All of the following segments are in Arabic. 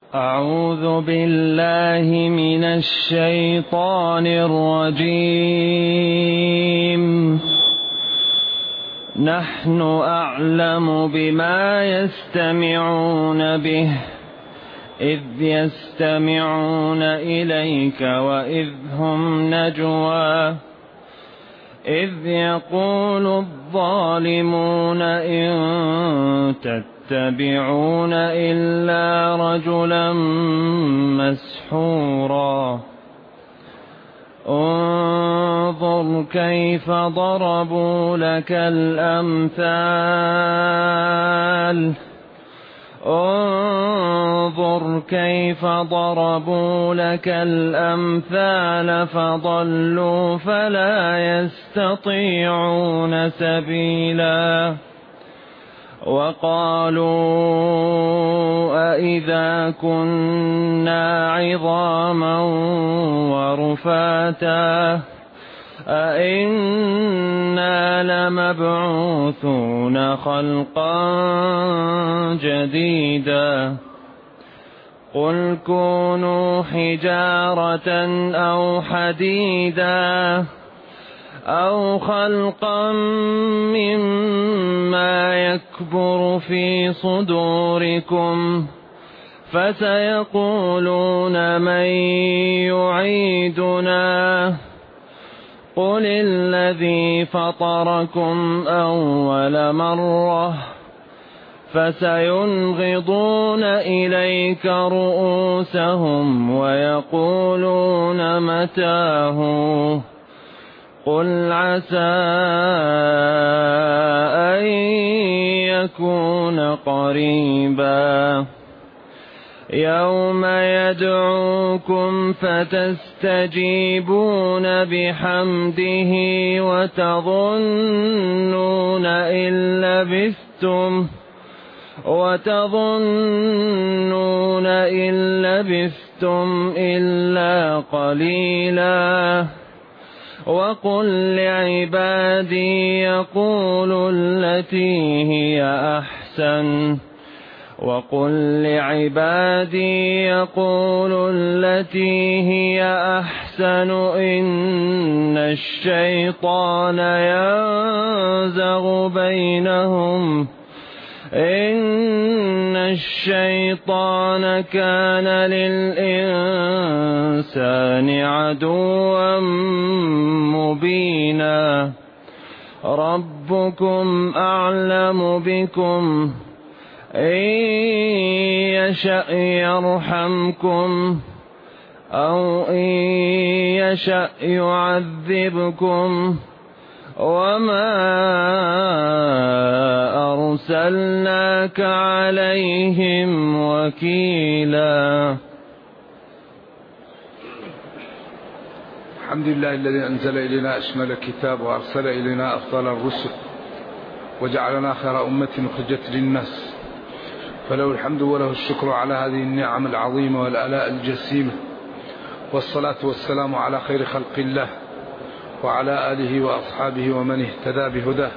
أعوذ بالله من الشيطان الرجيم. نحن أعلم بما يستمعون به إذ يستمعون إليك وإذ هم نجوى إذ يقول الظالمون إن تتبعون إلا رجلا مسحورا. انظر كيف ضربوا لك الأمثال انظر كيف ضربوا لك الأمثال فضلوا فلا يستطيعون سبيلا. وقالوا أإذا كنا عظاما ورفاتا أإنا لمبعوثون خلقا جديدا. قل كونوا حجارة أو حديدا أو خلقا مما يكبر في صدوركم فسيقولون من يعيدنا قل الذي فطركم أول مرة فسينغضون إليك رؤوسهم ويقولون متاه قل عسى أن يكون قريبا. يوم يدعوكم فتستجيبون بحمده وتظنون إن لبثتم إلا قليلا. وقل لعبادي يقولوا التي هي أحسن إن الشيطان كان للإنسان عدوا مبينا. ربكم أعلم بكم إن يشأ يرحمكم أو إن يشأ يعذبكم وما أرسلناك عليهم وكيلا. الحمد لله الذي أنزل إلينا أشمل الكتاب وأرسل إلينا أفضل الرسل وجعلنا خير أمة أخرجت للناس، فله الحمد وله الشكر على هذه النعم العظيمة والآلاء الجسيمة، والصلاة والسلام على خير خلق الله وعلى آله وأصحابه ومن اهتدى بهداه.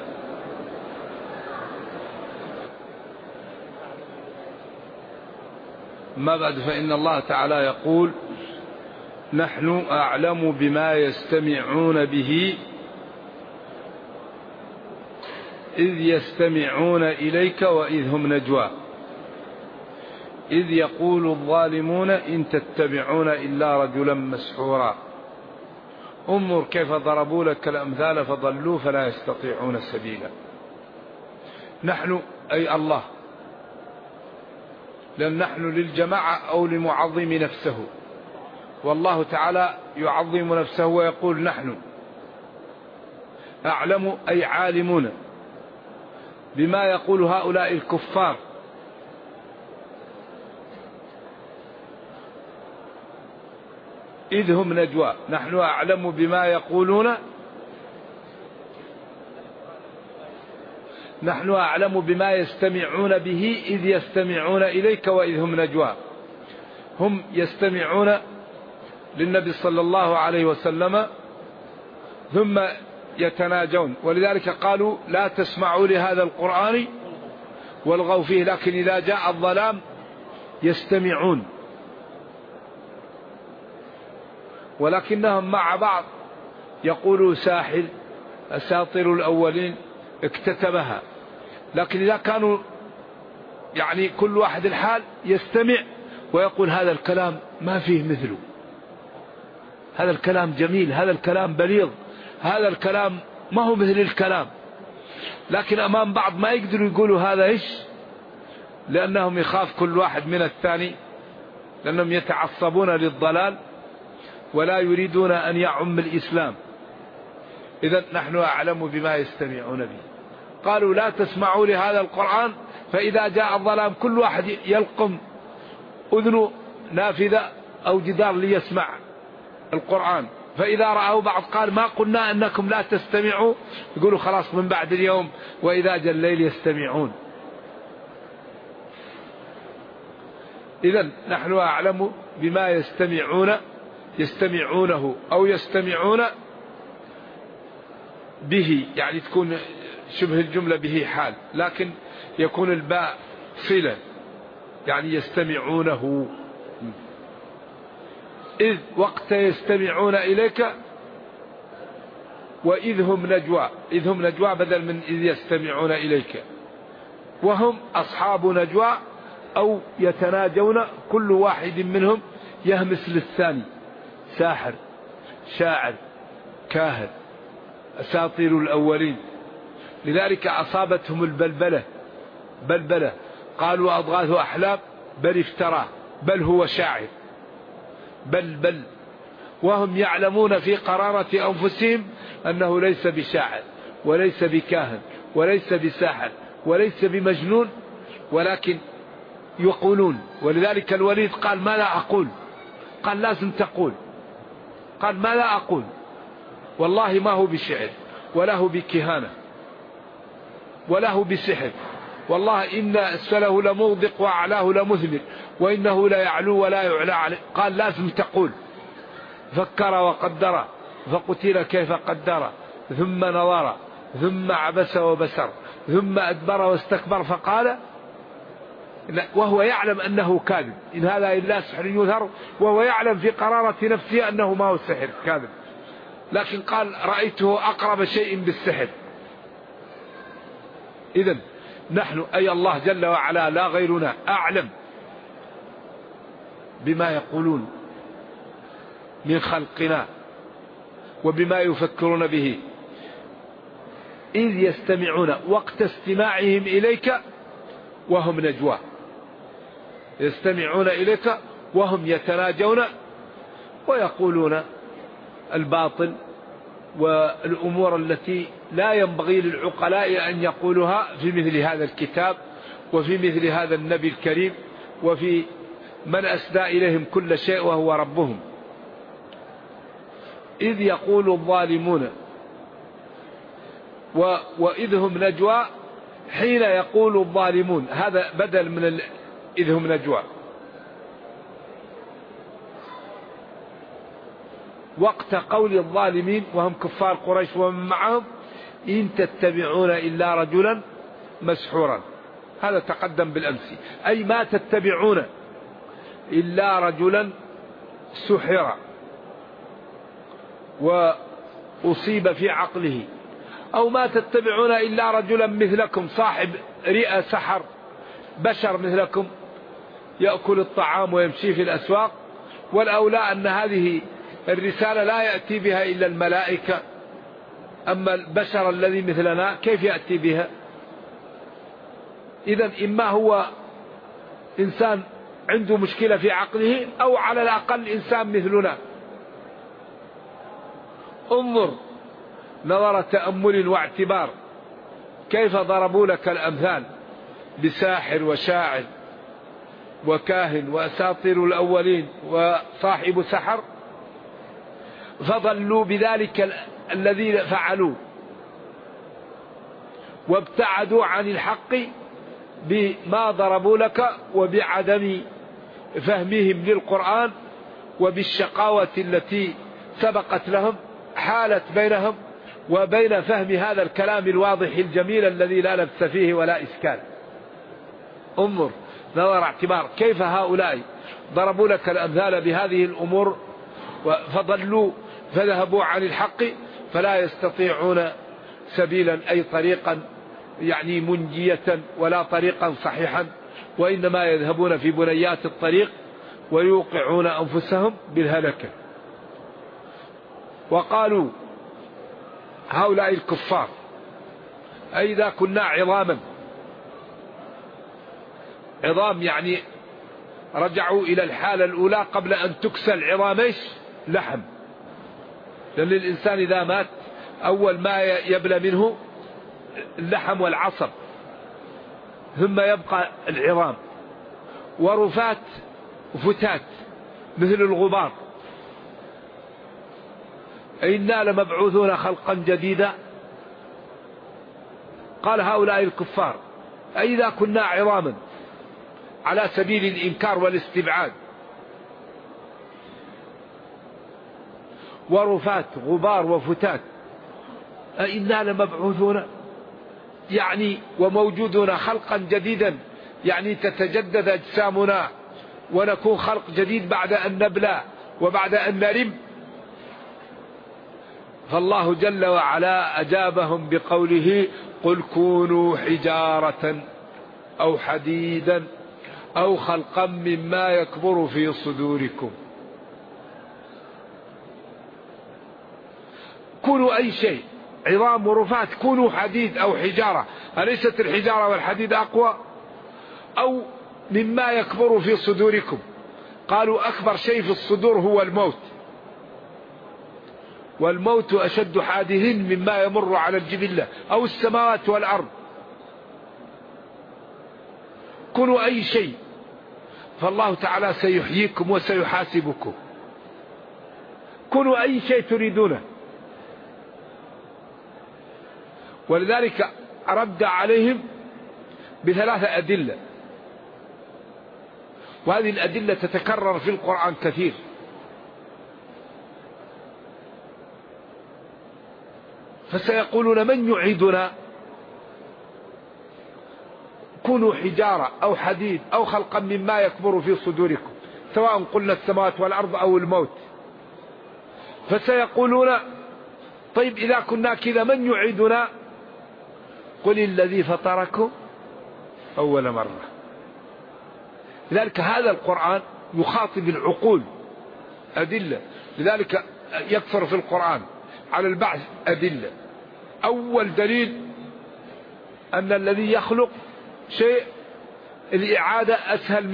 ما بعد، فإن الله تعالى يقول: نحن أعلم بما يستمعون به إذ يستمعون إليك وإذ هم نجوى إذ يقول الظالمون إن تتبعون إلا رجلا مسحورا. انظر كيف ضربوا لك الأمثال فضلوا فلا يستطيعون سبيلا. نحن أي الله، لأن نحن للجماعة أو لمعظم نفسه، والله تعالى يعظم نفسه ويقول نحن أعلم أي عالمون بما يقول هؤلاء الكفار. إذ هم نجوى، نحن أعلم بما يقولون، نحن أعلم بما يستمعون به إذ يستمعون إليك وإذ هم نجوى. هم يستمعون للنبي صلى الله عليه وسلم ثم يتناجون، ولذلك قالوا لا تسمعوا لهذا القرآن والغوا فيه، لكن إذا جاء الظلام يستمعون ولكنهم مع بعض يقولوا ساحر، أساطير الأولين اكتتبها. لكن إذا كانوا يعني كل واحد الحال يستمع ويقول هذا الكلام ما فيه مثله، هذا الكلام جميل، هذا الكلام بليغ، هذا الكلام ما هو مثل الكلام. لكن أمام بعض ما يقدروا يقولوا هذا إيش، لأنهم يخاف كل واحد من الثاني، لأنهم يتعصبون للضلال ولا يريدون أن يعم الإسلام. إذن نحن أعلم بما يستمعون به. قالوا لا تسمعوا لهذا القرآن فإذا جاء الظلام كل واحد يلقم أذنه نافذة أو جدار ليسمع القرآن، فإذا رأوا بعض قال ما قلنا أنكم لا تستمعوا، يقولوا خلاص من بعد اليوم وإذا جاء الليل يستمعون. إذن نحن أعلم بما يستمعونه أو يستمعون به، يعني تكون شبه الجملة به حال، لكن يكون الباء صلة، يعني يستمعونه. إذ وقت يستمعون إليك وإذ هم نجوى، إذ هم نجوى بدل من إذ يستمعون إليك. وهم أصحاب نجوى أو يتناجون، كل واحد منهم يهمس للثاني، ساحر، شاعر، كاهن، أساطير الأولين. لذلك أصابتهم بلبلة، قالوا أضغاث أحلام بل افتراه بل هو شاعر بل وهم يعلمون في قرارة أنفسهم أنه ليس بشاعر وليس بكاهن وليس بساحر وليس بمجنون، ولكن يقولون. ولذلك الوليد قال ما لا أقول، قال لازم تقول، قال ما لا أقول، والله ما هو بشعر ولا هو بكهانة ولا هو بسحر، والله إن أسفله لمغدق وأعلاه لمثمر وإنه لا يعلو ولا يعلى عليه. قال لازم تقول. فكر وقدر فقتل كيف قدر ثم نظر ثم عبس وبسر ثم أدبر واستكبر فقال، وهو يعلم أنه كاذب، إن هذا إلا سحر يظهر، وهو يعلم في قرارة نفسه أنه ما هو السحر كاذب، لكن قال رأيته أقرب شيء بالسحر. إذن نحن أي الله جل وعلا لا غيرنا أعلم بما يقولون من خلقنا وبما يفكرون به. إذ يستمعون وقت استماعهم إليك وهم نجوى، يستمعون إليك وهم يتناجون ويقولون الباطل والأمور التي لا ينبغي للعقلاء أن يقولها في مثل هذا الكتاب وفي مثل هذا النبي الكريم وفي من أسدى إليهم كل شيء وهو ربهم. إذ يقول الظالمون، وإذ هم نجوى حين يقول الظالمون، هذا بدل من إذ هم نجوى. وقت قول الظالمين وهم كفار قريش ومن معهم إن تتبعون إلا رجلا مسحورا، هذا تقدم بالأمس، أي ما تتبعون إلا رجلا سحر وأصيب في عقله، أو ما تتبعون إلا رجلا مثلكم صاحب رئة سحر، بشر مثلكم يأكل الطعام ويمشي في الأسواق. والأولى أن هذه الرسالة لا يأتي بها إلا الملائكة، أما البشر الذي مثلنا كيف يأتي بها؟ إذن إما هو إنسان عنده مشكلة في عقله أو على الأقل إنسان مثلنا. انظر نظر تأمل واعتبار كيف ضربوا لك الأمثال بساحر وشاعر وكاهن وأساطير الأولين وصاحب سحر، فضلوا بذلك الذين فعلوا وابتعدوا عن الحق بما ضربوا لك وبعدم فهمهم للقرآن وبالشقاوة التي سبقت لهم، حالت بينهم وبين فهم هذا الكلام الواضح الجميل الذي لا لبس فيه ولا إشكال. انظر نظر اعتبار كيف هؤلاء ضربوا لك الأمثال بهذه الأمور فضلوا فذهبوا عن الحق فلا يستطيعون سبيلا أي طريقا يعني منجية ولا طريقا صحيحا، وإنما يذهبون في بنيات الطريق ويوقعون أنفسهم بالهلكة. وقالوا هؤلاء الكفار أئذا كنا عظاما، عظام يعني رجعوا إلى الحالة الأولى قبل أن تكسى العظام لحم، لأن الإنسان إذا مات أول ما يبلى منه اللحم والعصب ثم يبقى العظام، ورفات وفتات مثل الغبار. إنا لمبعوثون خلقا جديدا. قال هؤلاء الكفار أئذا كنا عظاما، على سبيل الإنكار والاستبعاد، ورفات غبار وفتات، أئنا لمبعوثون يعني وموجودون خلقا جديدا، يعني تتجدد أجسامنا ونكون خلق جديد بعد أن نبلى وبعد أن نرم. فالله جل وعلا أجابهم بقوله قل كونوا حجارة أو حديدا أو خلقا مما يكبر في صدوركم. كونوا أي شيء، عظام ورفات، كونوا حديد أو حجارة. أليست الحجارة والحديد أقوى؟ أو مما يكبر في صدوركم. قالوا أكبر شيء في الصدور هو الموت، والموت أشد حادث مما يمر على الجبلة، أو السماوات والأرض. كونوا أي شيء، فالله تعالى سيحييكم وسيحاسبكم. كونوا أي شيء تريدونه. ولذلك رد عليهم بثلاثة أدلة، وهذه الأدلة تتكرر في القرآن كثير. فسيقولون من يعيدنا؟ كونوا حجارة أو حديد أو خلقا مما يكبر في صدوركم، سواء قلنا السماوات والأرض أو الموت. فسيقولون طيب إذا كنا كذا من يعيدنا؟ قل الذي فطركم أول مرة. لذلك هذا القرآن يخاطب العقول أدلة، لذلك يكثر في القرآن على البعث أدلة. أول دليل أن الذي يخلق شيء الإعادة أسهل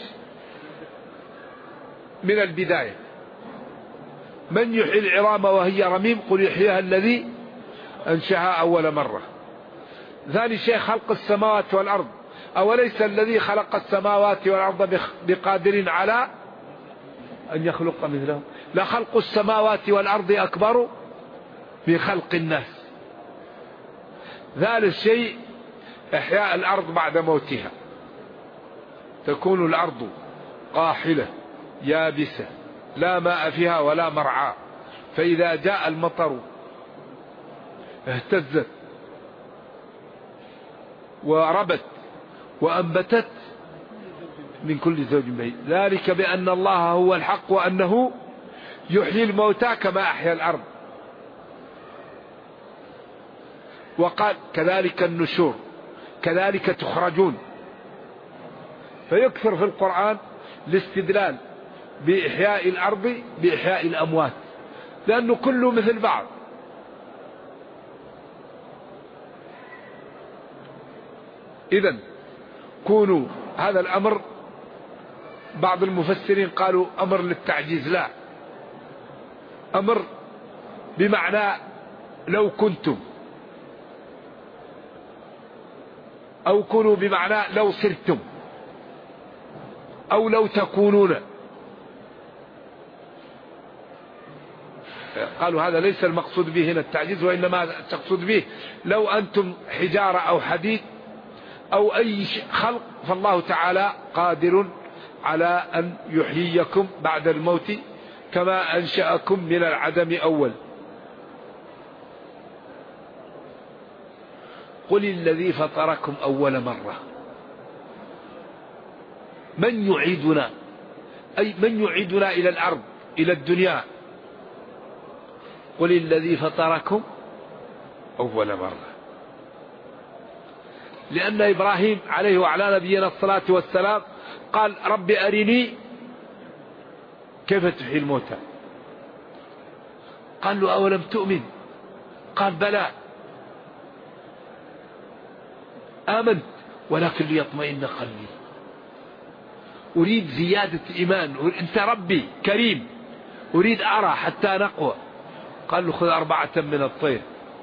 من البداية. من يحيي العظام وهي رميم؟ قل يحييها الذي أنشأها أول مرة. ثاني شيء خلق السماوات والأرض، أوليس الذي خلق السماوات والأرض بقادر على أن يخلق مثلهم؟ لخلق السماوات والأرض أكبر من خلق الناس. ثالث شيء إحياء الأرض بعد موتها، تكون الأرض قاحلة يابسة لا ماء فيها ولا مرعى، فإذا جاء المطر اهتزت وربت وأنبتت من كل زوج بهيج. ذلك بأن الله هو الحق وأنه يحيي الموتى كما أحيا الأرض. وقال كذلك النشور، كذلك تخرجون. فيكثر في القرآن الاستدلال بإحياء الأرض بإحياء الأموات، لأنه كله مثل بعض. إذن كونوا، هذا الأمر بعض المفسرين قالوا أمر للتعجيز، لا، أمر بمعنى لو كنتم، أو كونوا بمعنى لو صرتم، أو لو تكونون. قالوا هذا ليس المقصود به هنا التعجيز، وإنما تقصد به لو أنتم حجارة أو حديد أو أي خلق، فالله تعالى قادر على أن يحييكم بعد الموت كما أنشأكم من العدم أول. قل الذي فطركم أول مرة. من يعيدنا؟ أي من يعيدنا إلى الأرض إلى الدنيا قل الذي فطركم أول مرة. لأن إبراهيم عليه وعلى نبينا الصلاة والسلام قال رب أرني كيف تحيي الموتى. قال له أولم تؤمن؟ قال بلى آمنت ولكن ليطمئن قلبي، أريد زيادة إيمان، أنت ربي كريم أريد أرى حتى نقوى. قال له خذ 4 من الطير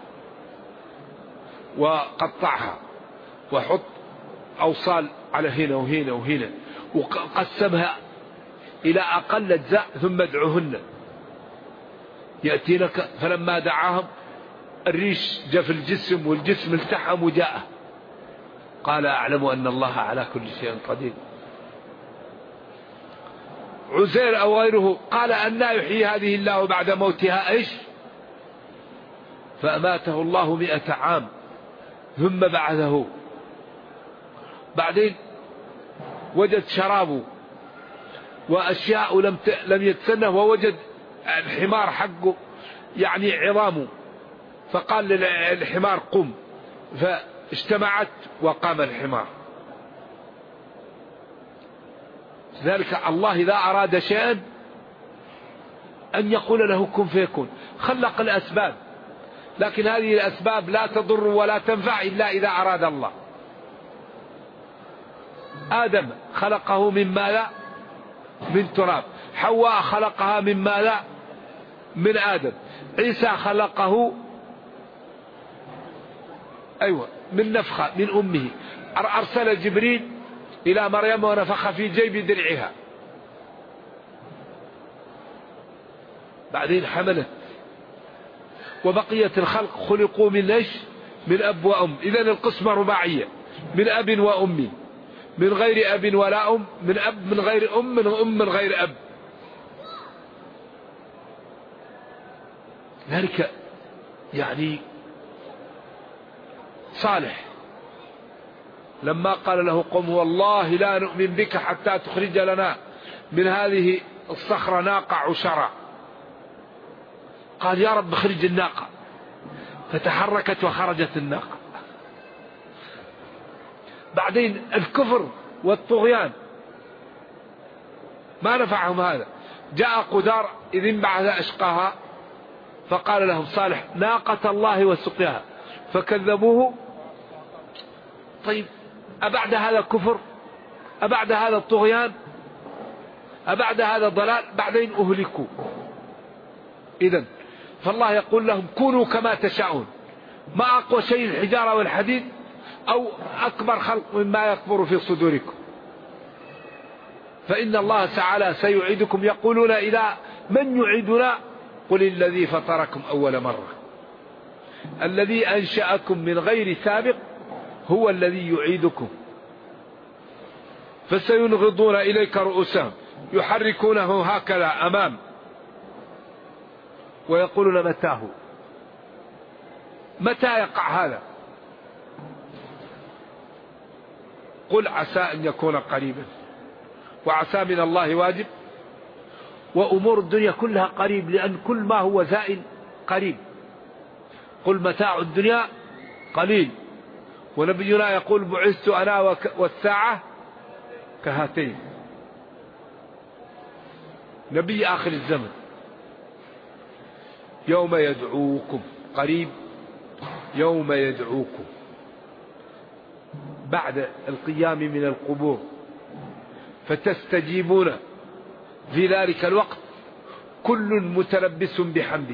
وقطعها وحط أوصال على هنا وهنا وهنا وقسمها إلى أقل أجزاء ثم ادعوهن يأتينك. فلما دعاهم الريش جاء في الجسم والجسم التحم وجاءه. قال أعلم أن الله على كل شيء قدير. عزير أو غيره قال أن يحيي هذه الله بعد موتها إيش؟ فأماته الله 100 عام ثم بعثه. بعدين وجد شرابه وأشياء لم يتسنه، ووجد الحمار حقه يعني عظامه، فقال للحمار قم، فاجتمعت وقام الحمار. ذلك الله إذا أراد شيئا أن يقول له كن فيكون. خلق الأسباب، لكن هذه الأسباب لا تضر ولا تنفع إلا إذا أراد الله. آدم خلقه من ماذا؟ من تراب. حواء خلقها من ماذا؟ من آدم. عيسى خلقه من نفخة من أمه. أرسل جبريل إلى مريم ونفخ في جيب درعها، بعدين حملت. وبقية الخلق خلقوا من ايش؟ من أب وأم. إذن القسمة رباعية، من أب وأم، من غير أب ولا أم، من أب من غير أم، من أم من غير أب. ذلك يعني صالح لما قال له قم والله لا نؤمن بك حتى تخرج لنا من هذه الصخرة ناقة عشرة. قال يا رب اخرج الناقة، فتحركت وخرجت الناقة. بعدين الكفر والطغيان ما نفعهم هذا. جاء قدار إذ انبعث أشقاها فقال لهم صالح ناقة الله وسقياها فكذبوه. طيب أبعد هذا الكفر؟ أبعد هذا الطغيان؟ أبعد هذا الضلال؟ بعدين أهلكوا. إذن فالله يقول لهم كونوا كما تشاءون. ما أقوى شيء الحجارة والحديد أو أكبر خلق مما يكبر في صدوركم. فإن الله تعالى سيعيدكم. يقولون إلى من يعيدنا؟ قل الذي فطركم أول مرة. الذي أنشأكم من غير سابق هو الذي يعيدكم. فسينغضون إليك رؤوسهم يحركونه هكذا أمام ويقولون متاه، متى يقع هذا؟ قل عسى أن يكون قريبا، وعسى من الله واجب. وأمور الدنيا كلها قريب، لأن كل ما هو زائل قريب. قل متاع الدنيا قليل. ونبينا يقول بعثت أنا والساعة كهاتين. نبي آخر الزمن يوم يدعوكم، قريب يوم يدعوكم بعد القيام من القبور، فتستجيبون في ذلك الوقت كل متلبس بحمده.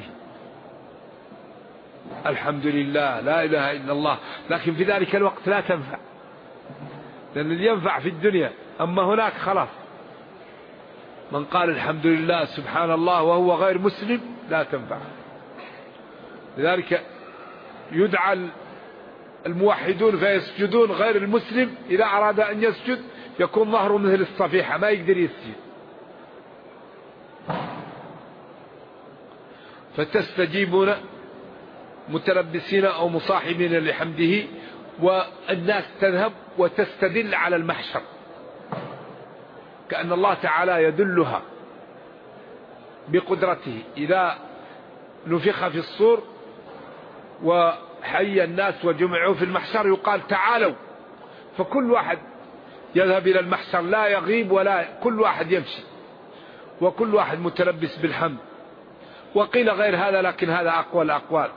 الحمد لله لا إله إلا الله، لكن في ذلك الوقت لا تنفع، لأن اللي ينفع في الدنيا، أما هناك خلاص. من قال الحمد لله سبحان الله وهو غير مسلم لا تنفع. لذلك يدعى الموحدون فيسجدون، غير المسلم إذا أراد أن يسجد يكون ظهره مثل الصفيحة ما يقدر يسجد. فتستجيبون متلبسين أو مصاحبين لحمده، والناس تذهب وتستدل على المحشر كأن الله تعالى يدلها بقدرته. إذا نفخ في الصور وحي الناس وجمعوا في المحشر يقال تعالوا، فكل واحد يذهب إلى المحشر لا يغيب ولا، كل واحد يمشي وكل واحد متلبس بالحمد. وقيل غير هذا لكن هذا أقوى الأقوال.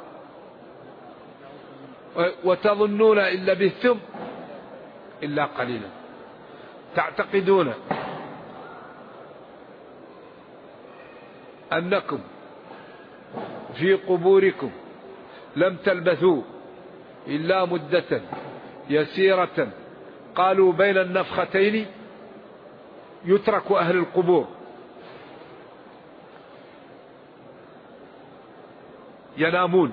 وتظنون إن لبثتم إلا قليلا، تعتقدون أنكم في قبوركم لم تلبثوا إلا مدة يسيرة. قالوا بين النفختين يترك أهل القبور ينامون.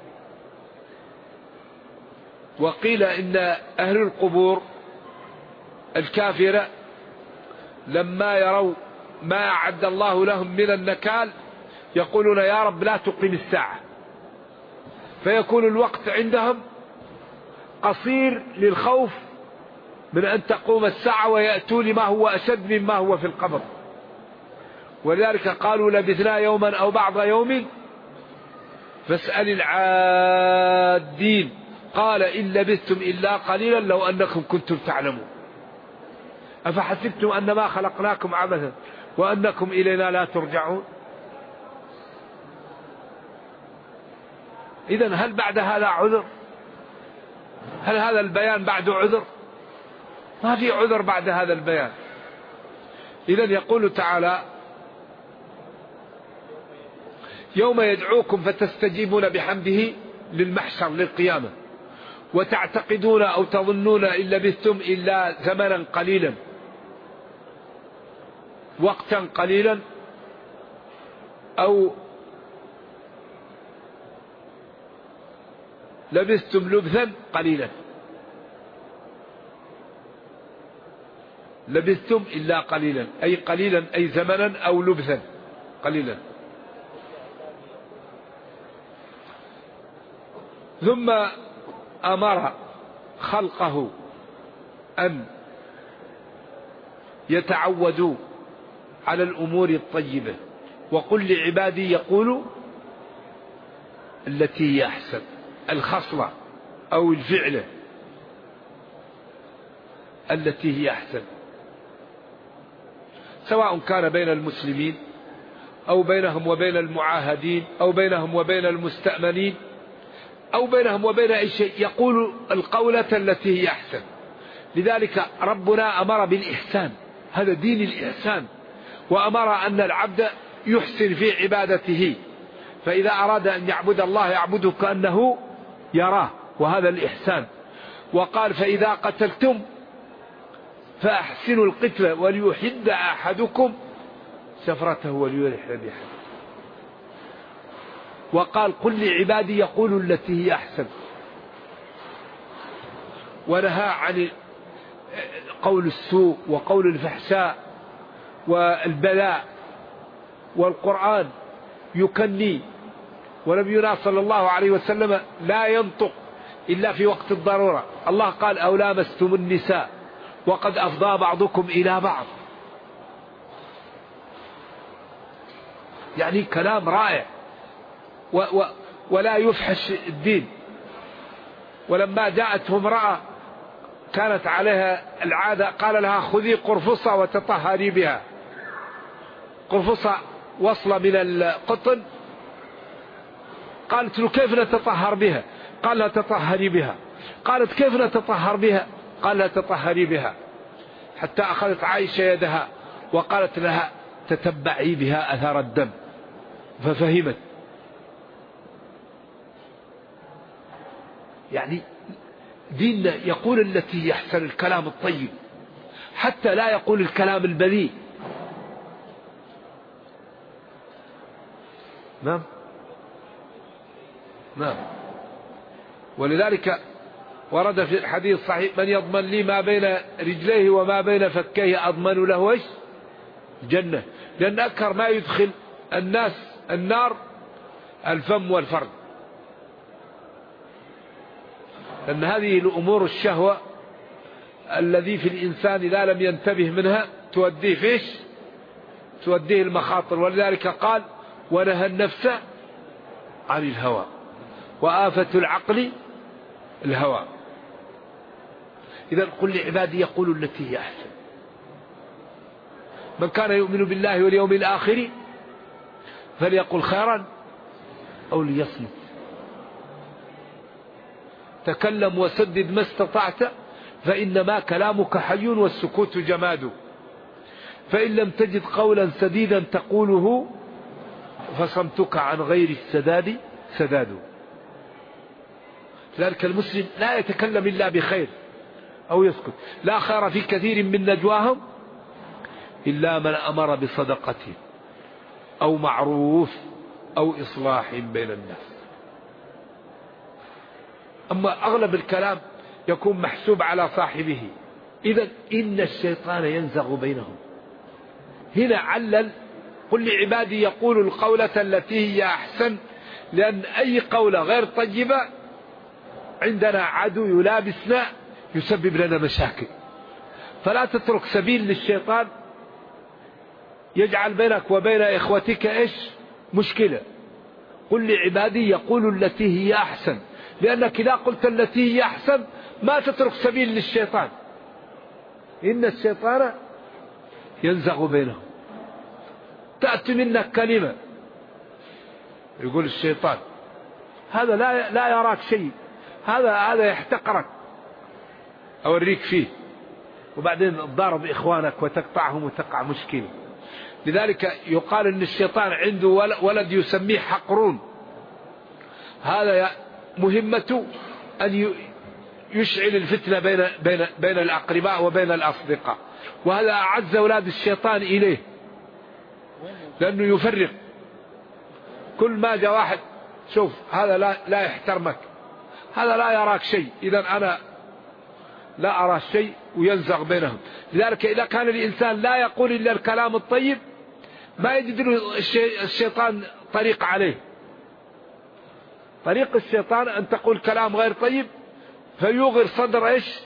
وقيل إن أهل القبور الكافرة لما يروا ما أعد الله لهم من النكال يقولون يا رب لا تقم الساعة، فيكون الوقت عندهم قصير للخوف من أن تقوم الساعة ويأتوا لما هو أشد مما هو في القبر. ولذلك قالوا لبثنا يوما أو بعض يوم فاسأل العادين قال إن لبثتم إلا قليلا لو أنكم كنتم تعلمون أفحسبتم أنما خلقناكم عبثا وأنكم إلينا لا ترجعون. إذن هل بعد هذا عذر؟ هل هذا البيان بعد عذر؟ ما في عذر بعد هذا البيان. إذن يقول تعالى يوم يدعوكم فتستجيبون بحمده للمحشر للقيامة، وتعتقدون أو تظنون إن لبثتم إلا زمنا قليلا، وقتا قليلا، أو لبثتم لبثا قليلا. لبثتم إلا قليلا أي قليلا أي زمنا أو لبثا قليلا. ثم أمر خلقه أن يتعودوا على الأمور الطيبة، وقل لعبادي يقولوا التي هي أحسن، الخصلة أو الفعلة التي هي أحسن، سواء كان بين المسلمين أو بينهم وبين المعاهدين أو بينهم وبين المستأمنين أو بينهم وبين أي شيء، يقول القولة التي هي أحسن. لذلك ربنا أمر بالإحسان، هذا دين الإحسان، وأمر أن العبد يحسن في عبادته، فإذا أراد أن يعبد الله يعبده كأنه يراه، وهذا الإحسان. وقال فإذا قتلتم فأحسنوا القتل وليحد أحدكم سفرته وليرح بها. وقال قل لعبادي يقولوا التي هي أحسن، ونهى عن قول السوء وقول الفحشاء والبلاء. والقرآن يكني، ونبينا صلى الله عليه وسلم لا ينطق إلا في وقت الضرورة. الله قال أو لامستم النساء وقد أفضى بعضكم إلى بعض، يعني كلام رائع ولا يفحش الدين. ولما جاءته امرأة كانت عليها العادة قال لها خذي قرفصة وتطهري بها. قرفصة وصلة من القطن، قالت له كيف نتطهر بها؟ قال لا تطهري بها. قالت كيف نتطهر بها؟ قال لا تطهري بها. حتى أخذت عائشة يدها وقالت لها تتبعي بها أثر الدم، ففهمت. يعني ديننا يقول التي يحسن الكلام الطيب، حتى لا يقول الكلام البذيء. نعم نعم. ولذلك ورد في الحديث الصحيح من يضمن لي ما بين رجليه وما بين فكيه أضمن له ايش؟ الجنة. لأن أكثر ما يدخل الناس النار الفم والفرد، لأن هذه الأمور الشهوة الذي في الإنسان إذا لم ينتبه منها توديه فيش توديه المخاطر. ولذلك قال ونهى النفس عن الهوى وآفة العقل الهوى. إذا قل لعبادي يقولوا التي هي أحسن. من كان يؤمن بالله واليوم الآخر فليقل خيرا أو ليصمت. تكلم وسدد ما استطعت فإنما كلامك حي والسكوت جماد. فإن لم تجد قولا سديدا تقوله فصمتك عن غير السداد سداد. لذلك المسلم لا يتكلم إلا بخير أو يسكت. لا خير في كثير من نجواهم إلا من أمر بصدقة أو معروف أو إصلاح بين الناس. أما أغلب الكلام يكون محسوب على صاحبه. إذا إن الشيطان ينزغ بينهم. هنا علل قل لعبادي يقول القولة التي هي أحسن، لأن أي قولة غير طيبة عندنا عدو يلابسنا يسبب لنا مشاكل. فلا تترك سبيل للشيطان يجعل بينك وبين إخوتك إيش مشكلة. قل لعبادي يقول التي هي أحسن، لأنك إذا قلت التي هي أحسن ما تترك سبيل للشيطان. إن الشيطان ينزغ بينهم. تأتي منك كلمة يقول الشيطان هذا لا يراك شيء، هذا يحتقرك، أوريك فيه، وبعدين تضارب إخوانك وتقطعهم وتقع مشكلة. لذلك يقال إن الشيطان عنده ولد يسميه حقرون. هذا مهمته أن يشعل الفتنة بين الأقرباء وبين الأصدقاء، وهذا أعز أولاد الشيطان إليه، لأنه يفرق. كل ما جاء واحد شوف هذا لا يحترمك، هذا لا يراك شيء، إذا أنا لا أرى شيء، وينزغ بينهم. لذلك إذا كان الإنسان لا يقول إلا الكلام الطيب ما يجد له الشيطان طريق عليه. طريق الشيطان أن تقول كلام غير طيب فيوغر صدر إيش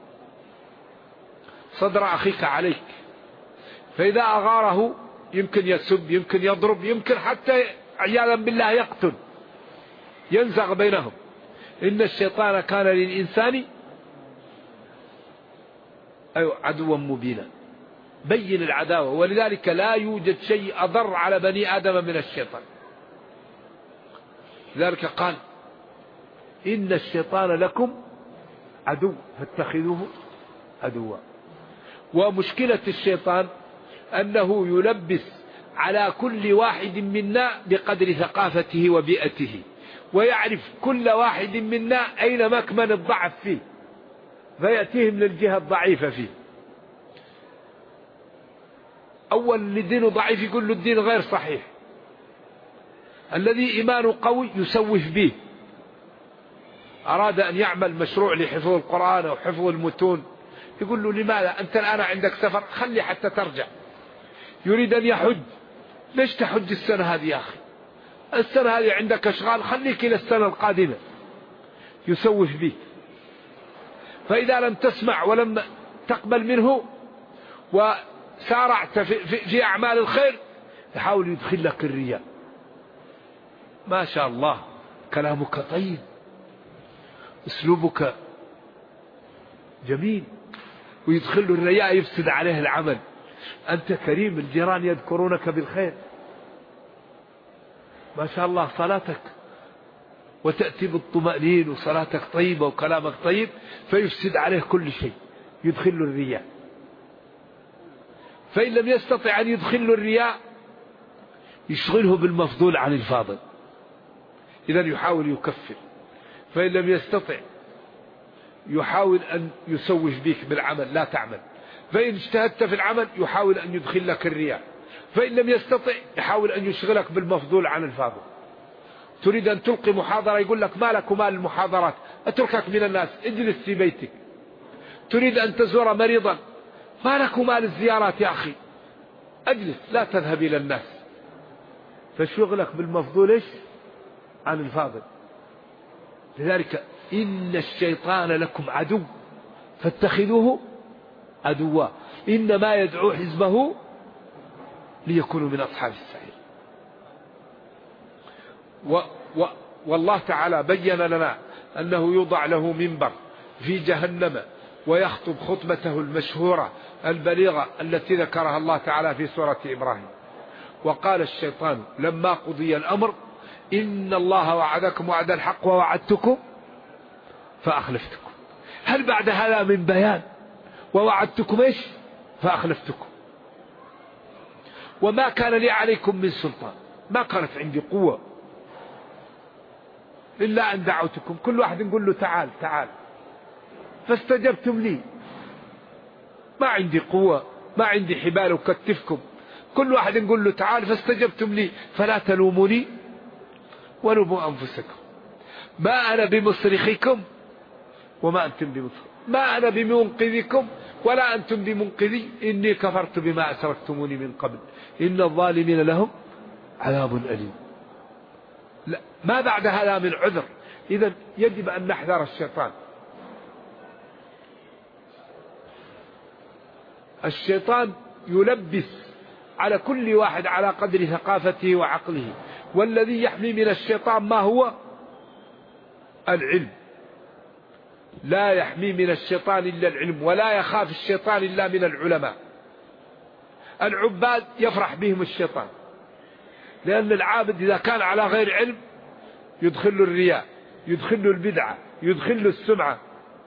صدر أخيك عليك. فإذا أغاره يمكن يسب، يمكن يضرب، يمكن حتى عياذا بالله يقتل، ينزغ بينهم. إن الشيطان كان للإنسان عدوا مبينا. بين العداوة. ولذلك لا يوجد شيء أضر على بني آدم من الشيطان. لذلك قال إن الشيطان لكم عدو فاتخذوه عدوا. ومشكلة الشيطان أنه يلبس على كل واحد منا بقدر ثقافته وبيئته، ويعرف كل واحد منا أين مكمن الضعف فيه فيأتيهم للجهة الضعيفة فيه. أول اللي دينه ضعيف يقول له الدين غير صحيح. الذي إيمانه قوي يسوف به. أراد أن يعمل مشروع لحفظ القرآن أو حفظ المتون يقول له لماذا أنت الآن عندك سفر، خلي حتى ترجع. يريد أن يحج، ليش تحج السنة هذه يا أخي، السنة هذه عندك أشغال، خليك إلى السنة القادمة. يسوف به. فإذا لم تسمع ولم تقبل منه وسارعت في أعمال الخير يحاول يدخل لك الرياء. ما شاء الله كلامك طيب، أسلوبك جميل، ويدخل الرياء يفسد عليه العمل. أنت كريم، الجيران يذكرونك بالخير، ما شاء الله صلاتك، وتأتي بالطمأنين وصلاتك طيبة وكلامك طيب، فيفسد عليه كل شيء، يدخل الرياء. فإن لم يستطع أن يدخل الرياء يشغله بالمفضول عن الفاضل، إذا يحاول يكفر. فإن لم يستطع يحاول أن يسوف بك بالعمل، لا تعمل. فإن اجتهدت في العمل يحاول أن يدخل لك الرياء. فإن لم يستطع يحاول أن يشغلك بالمفضول عن الفاضل. تريد أن تلقي محاضرة يقول لك ما لك ومال المحاضرات، أتركك من الناس، اجلس في بيتك. تريد أن تزور مريضا، ما لك ومال الزيارات يا أخي، أجلس لا تذهب إلى الناس. فشغلك بالمفضول إيش عن الفاضل. لذلك إن الشيطان لكم عدو فاتخذوه عدوا إنما يدعو حزبه ليكونوا من أصحاب السعير. والله تعالى بين لنا أنه يوضع له منبر في جهنم ويخطب خطبته المشهورة البليغة التي ذكرها الله تعالى في سورة إبراهيم. وقال الشيطان لما قضي الأمر إن الله وعدكم وعد الحق ووعدتكم فأخلفتكم. هل بعد هذا من بيان ووعدتكم إيش فأخلفتكم؟ وما كان لي عليكم من سلطان، ما كانت عندي قوة إلا أن دعوتكم. كل واحد نقول له تعال تعال فاستجبتم لي. ما عندي قوة، ما عندي حبال وكتفكم. كل واحد نقول له تعال فاستجبتم لي فلا تلوموني ولوموا أنفسكم. ما أنا بمصرخكم وما أنتم بمصرخ، ما أنا بمنقذكم ولا أنتم بمنقذي، إني كفرت بما أشركتموني من قبل إن الظالمين لهم عذاب أليم. لا، ما بعد هذا من عذر. إذا يجب أن نحذر الشيطان. الشيطان يلبس على كل واحد على قدر ثقافته وعقله، والذي يحمي من الشيطان ما هو؟ العلم. لا يحمي من الشيطان إلا العلم، ولا يخاف الشيطان إلا من العلماء. العباد يفرح بهم الشيطان، لأن العابد إذا كان على غير علم يدخل له الرياء، يدخل له البدعة، يدخل له السمعة.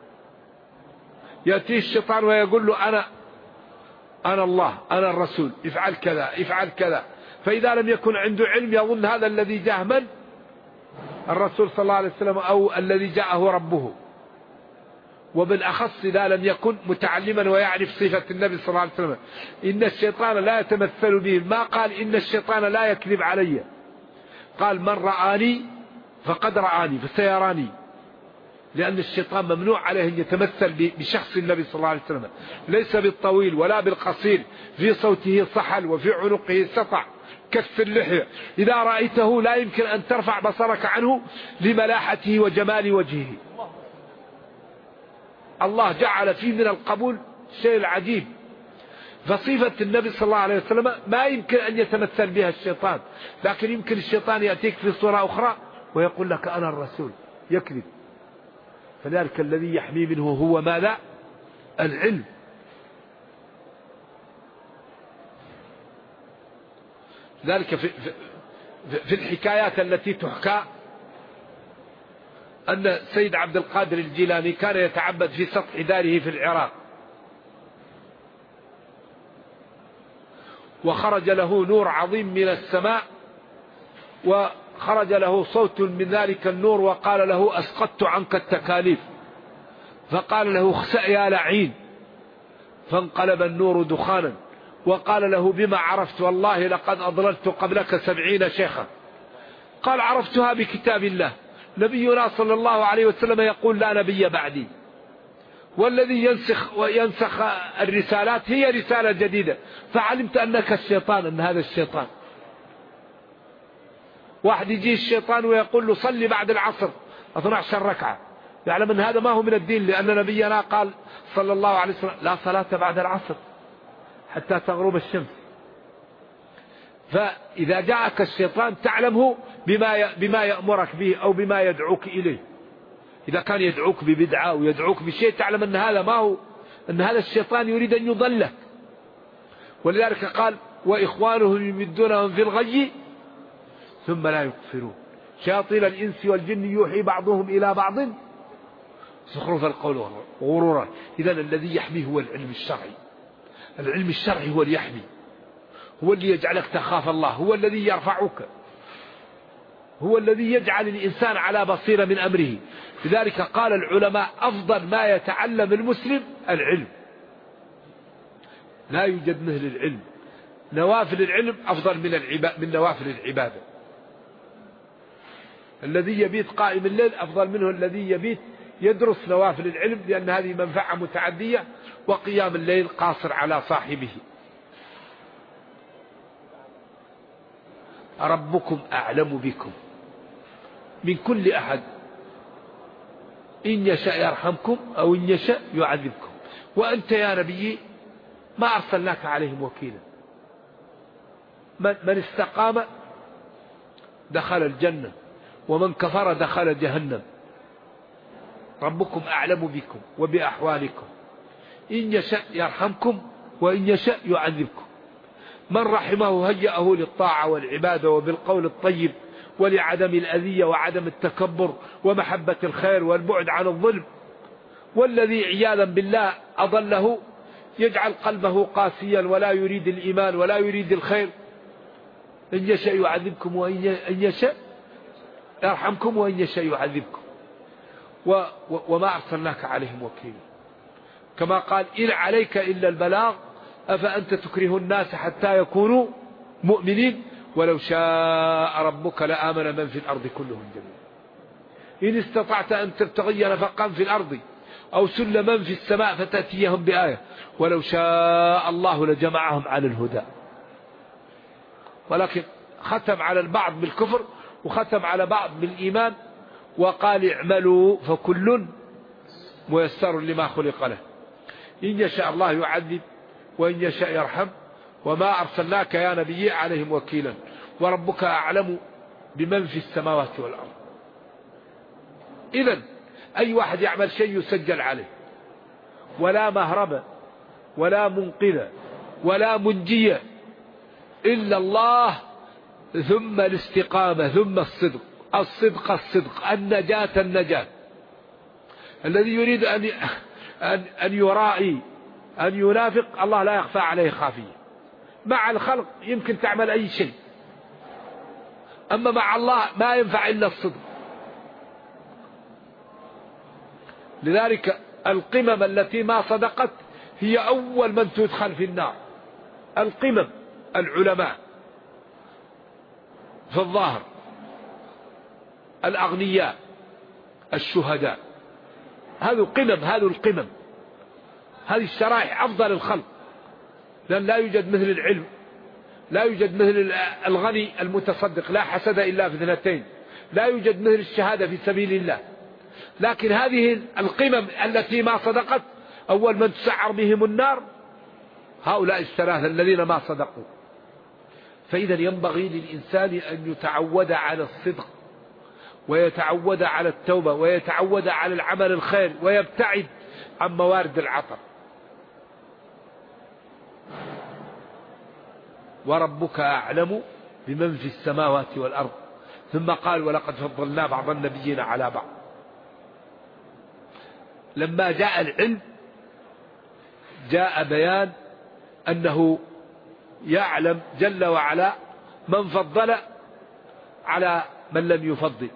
يأتي الشيطان ويقول له أنا الله، أنا الرسول، افعل كذا افعل كذا. فإذا لم يكن عنده علم يظن هذا الذي جاء من؟ الرسول صلى الله عليه وسلم أو الذي جاءه ربه. وبالأخص إذا لم يكن متعلما ويعرف صفة النبي صلى الله عليه وسلم. إن الشيطان لا يتمثل به، ما قال إن الشيطان لا يكذب علي، قال من رآني فقد رآني فسيراني. لأن الشيطان ممنوع عليه أن يتمثل بشخص النبي صلى الله عليه وسلم، ليس بالطويل ولا بالقصير، في صوته صحل وفي عنقه سطع كف اللحية. إذا رأيته لا يمكن أن ترفع بصرك عنه لملاحته وجمال وجهه. الله جعل فيه من القبول شيء العجيب. فصفة النبي صلى الله عليه وسلم ما يمكن أن يتمثل بها الشيطان، لكن يمكن الشيطان يأتيك في صورة أخرى ويقول لك أنا الرسول، يكذب. فذلك الذي يحمي منه هو ماذا؟ العلم. ذلك في الحكايات التي تحكى أن سيد عبد القادر الجيلاني كان يتعبد في سطح داره في العراق، وخرج له نور عظيم من السماء، وخرج له صوت من ذلك النور وقال له أسقطت عنك التكاليف. فقال له اخسأ يا لعين، فانقلب النور دخانا. وقال له بما عرفت؟ والله لقد أضللت قبلك 70 شيخا. قال عرفتها بكتاب الله، نبينا صلى الله عليه وسلم يقول لا نبي بعدي، والذي ينسخ الرسالات هي رسالة جديدة. فعلمت أنك الشيطان، أن هذا الشيطان. واحد يجي الشيطان ويقول له صلي بعد العصر 12 ركعة، يعلم أن هذا ما هو من الدين، لأن نبينا قال صلى الله عليه وسلم لا صلاة بعد العصر حتى تغرب الشمس. فإذا جاءك الشيطان تعلمه بما يأمرك به أو بما يدعوك إليه. إذا كان يدعوك ببدعة ويدعوك بشيء تعلم أن هذا ما هو، أن هذا الشيطان يريد أن يضلك. ولذلك قال وإخوانهم يمدونهم في الغي ثم لا يكفرون. شياطين الإنس والجن يوحي بعضهم إلى بعض زخرف القول غرورا. إذا الذي يحمي هو العلم الشرعي. العلم الشرعي هو اللي يحمي، هو اللي يجعلك تخاف الله، هو الذي يرفعك، هو الذي يجعل الإنسان على بصيرة من أمره. لذلك قال العلماء أفضل ما يتعلم المسلم العلم، لا يوجد مثل العلم. نوافل العلم أفضل من نوافل العبادة. الذي يبيت قائم الليل أفضل منه الذي يبيت يدرس نوافل العلم، لأن هذه منفعة متعدية، وقيام الليل قاصر على صاحبه. ربكم أعلم بكم من كل أحد، إن يشاء يرحمكم أو إن يشاء يعذبكم، وأنت يا نبي ما أرسلناك عليهم وكيلا. من استقام دخل الجنة، ومن كفر دخل جهنم. ربكم أعلم بكم وبأحوالكم، إن يشاء يرحمكم وإن يشاء يعذبكم. من رحمه هيأه للطاعة والعبادة وبالقول الطيب ولعدم الأذية وعدم التكبر ومحبة الخير والبعد عن الظلم. والذي عياذا بالله أضله يجعل قلبه قاسيا ولا يريد الإيمان ولا يريد الخير. إن يشاء يعذبكم وإن يشاء يرحمكم وإن يشاء يعذبكم. وما أرسلناك عليهم وكيلا، كما قال إن عليك إلا البلاغ أفأنت تكره الناس حتى يكونوا مؤمنين ولو شاء ربك لآمن من في الأرض كلهم جميعا. إن استطعت أن تبتغي نفقا في الأرض أو سلما في السماء فتأتيهم بآية ولو شاء الله لجمعهم على الهدى. ولكن ختم على البعض بالكفر وختم على بعض بالإيمان، وقال اعملوا فكل ميسر لما خلق له. إن يشاء الله يعذب وإن يشاء يرحم، وما أرسلناك يا نبي عليهم وكيلا، وربك أعلم بمن في السماوات والأرض. إذن أي واحد يعمل شيء يسجل عليه، ولا مهرب ولا منقذ ولا منجي إلا الله، ثم الاستقامة، ثم الصدق، الصدق، النجاة. الذي يريد أن يرائي أن ينافق الله لا يخفى عليه خافية. مع الخلق يمكن تعمل أي شيء، أما مع الله ما ينفع إلا الصدق. لذلك القمم التي ما صدقت هي أول من تدخل في النار. القمم العلماء في الظاهر، الأغنياء، الشهداء، هذه القمم، هذه الشرائح أفضل الخلق، لأن لا يوجد مثل العلم، لا يوجد مثل الغني المتصدق، لا حسد إلا في اثنتين، لا يوجد مثل الشهادة في سبيل الله. لكن هذه القمم التي ما صدقت أول من تسعر بهم النار هؤلاء الثلاثة الذين ما صدقوا. فإذا ينبغي للإنسان أن يتعود على الصدق، ويتعود على التوبة، ويتعود على العمل الخير، ويبتعد عن موارد العطر. وربك أعلم بمن في السماوات والأرض. ثم قال ولقد فضلنا بعض النبيين على بعض. لما جاء العلم جاء بيان أنه يعلم جل وعلا من فضل على من لم يفضل.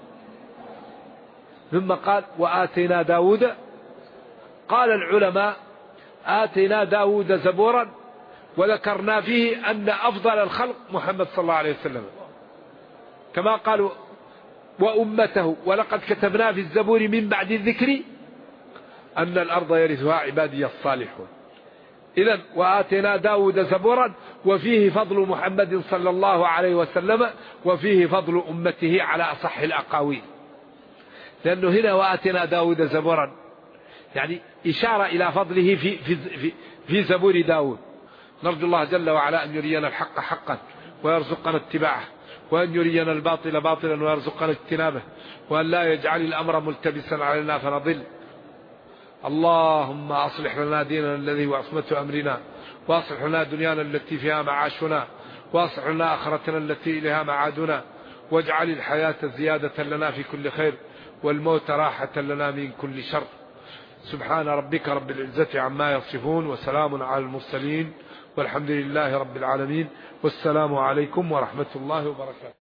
ثم قال وآتينا داود، قال العلماء آتينا داود زبورا، وذكرنا فيه أن أفضل الخلق محمد صلى الله عليه وسلم، كما قالوا وأمته ولقد كتبنا في الزبور من بعد الذكر أن الأرض يرثها عبادي الصالحون. إذن وآتينا داود زبورا، وفيه فضل محمد صلى الله عليه وسلم، وفيه فضل أمته على أصح الأقاويل. لأنه هنا وآتينا داود زبورا يعني إشارة إلى فضله في زبور داود. نرجو الله جل وعلا أن يرينا الحق حقا ويرزقنا اتباعه، وأن يرينا الباطل باطلا ويرزقنا اجتنابه، وأن لا يجعل الأمر ملتبسا علينا فنضل. اللهم أصلح لنا ديننا الذي هو عصمة أمرنا، وأصلح لنا دنيانا التي فيها معاشنا، وأصلح لنا آخرتنا التي إليها معادنا، واجعل الحياة زيادة لنا في كل خير، والموت راحة لنا من كل شر. سبحان ربك رب العزة عما يصفون، وسلام على المرسلين، والحمد لله رب العالمين، والسلام عليكم ورحمة الله وبركاته.